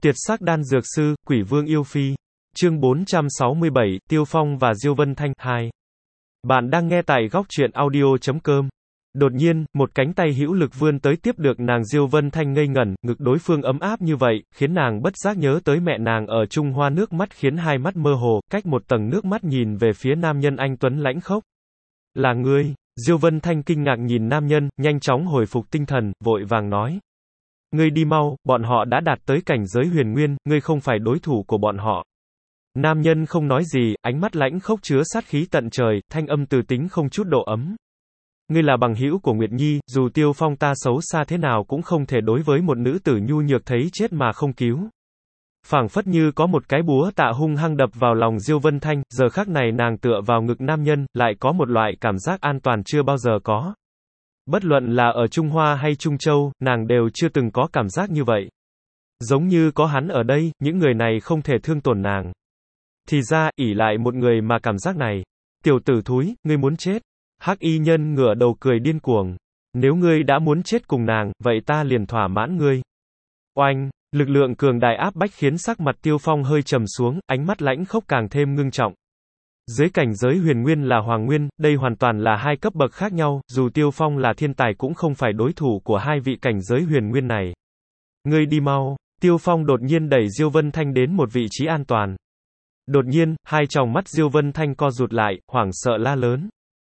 Tiệt sắc đan dược sư, Quỷ Vương yêu phi. Chương 467, Tiêu Phong và Diêu Vân Thanh 2. Bạn đang nghe tại góc truyện audio.com. Đột nhiên, một cánh tay hữu lực vươn tới tiếp được nàng. Diêu Vân Thanh ngây ngẩn, ngực đối phương ấm áp như vậy, khiến nàng bất giác nhớ tới mẹ nàng ở Trung Hoa, nước mắt khiến hai mắt mơ hồ, cách một tầng nước mắt nhìn về phía nam nhân anh tuấn lãnh khốc. Là ngươi? Diêu Vân Thanh kinh ngạc nhìn nam nhân, nhanh chóng hồi phục tinh thần, vội vàng nói. Ngươi đi mau, bọn họ đã đạt tới cảnh giới huyền nguyên, ngươi không phải đối thủ của bọn họ. Nam nhân không nói gì, ánh mắt lãnh khốc chứa sát khí tận trời, thanh âm từ tính không chút độ ấm. Ngươi là bằng hữu của Nguyệt Nhi, dù Tiêu Phong ta xấu xa thế nào cũng không thể đối với một nữ tử nhu nhược thấy chết mà không cứu. Phảng phất như có một cái búa tạ hung hăng đập vào lòng Diêu Vân Thanh, giờ khắc này nàng tựa vào ngực nam nhân, lại có một loại cảm giác an toàn chưa bao giờ có. Bất luận là ở Trung Hoa hay Trung Châu, nàng đều chưa từng có cảm giác như vậy. Giống như có hắn ở đây, những người này không thể thương tổn nàng. Thì ra, ỷ lại một người mà cảm giác này. Tiểu tử thúi, ngươi muốn chết. Hắc y nhân ngửa đầu cười điên cuồng. Nếu ngươi đã muốn chết cùng nàng, vậy ta liền thỏa mãn ngươi. Oanh, lực lượng cường đại áp bách khiến sắc mặt Tiêu Phong hơi trầm xuống, ánh mắt lãnh khốc càng thêm ngưng trọng. Dưới cảnh giới huyền nguyên là hoàng nguyên, đây hoàn toàn là hai cấp bậc khác nhau, dù Tiêu Phong là thiên tài cũng không phải đối thủ của hai vị cảnh giới huyền nguyên này. Ngươi đi mau. Tiêu Phong đột nhiên đẩy Diêu Vân Thanh đến một vị trí an toàn. Đột nhiên, hai tròng mắt Diêu Vân Thanh co rụt lại, hoảng sợ la lớn.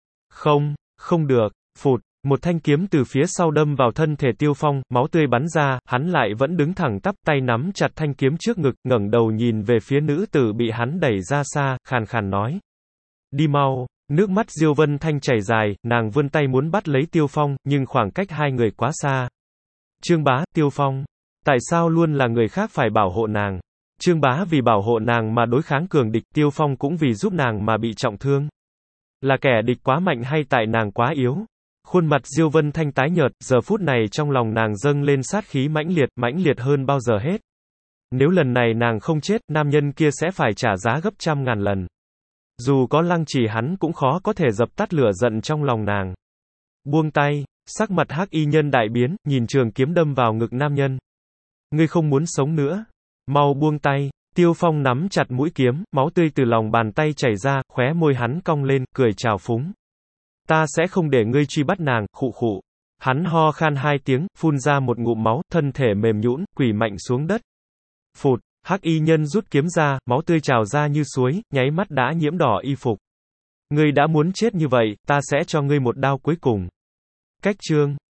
Không được, phụt, một thanh kiếm từ phía sau đâm vào thân thể Tiêu Phong, máu tươi bắn ra, hắn lại vẫn đứng thẳng tắp, tay nắm chặt thanh kiếm trước ngực, ngẩng đầu nhìn về phía nữ tử bị hắn đẩy ra xa, khàn khàn nói. Đi mau. Nước mắt Diêu Vân Thanh chảy dài, nàng vươn tay muốn bắt lấy Tiêu Phong, nhưng khoảng cách hai người quá xa. Trương Bá, Tiêu Phong. Tại sao luôn là người khác phải bảo hộ nàng? Trương Bá vì bảo hộ nàng mà đối kháng cường địch, Tiêu Phong cũng vì giúp nàng mà bị trọng thương. Là kẻ địch quá mạnh hay tại nàng quá yếu? Khuôn mặt Diêu Vân Thanh tái nhợt, giờ phút này trong lòng nàng dâng lên sát khí mãnh liệt hơn bao giờ hết. Nếu lần này nàng không chết, nam nhân kia sẽ phải trả giá gấp trăm ngàn lần. Dù có lăng trì hắn cũng khó có thể dập tắt lửa giận trong lòng nàng. Buông tay, sắc mặt hắc y nhân đại biến, nhìn trường kiếm đâm vào ngực nam nhân. Ngươi không muốn sống nữa. Mau buông tay. Tiêu Phong nắm chặt mũi kiếm, máu tươi từ lòng bàn tay chảy ra, khóe môi hắn cong lên, cười trào phúng. Ta sẽ không để ngươi truy bắt nàng, khụ khụ. Hắn ho khan hai tiếng, phun ra một ngụm máu, thân thể mềm nhũn, quỳ mạnh xuống đất. Phụt, hắc y nhân rút kiếm ra, máu tươi trào ra như suối, nháy mắt đã nhiễm đỏ y phục. Ngươi đã muốn chết như vậy, ta sẽ cho ngươi một đao cuối cùng. Cách chương.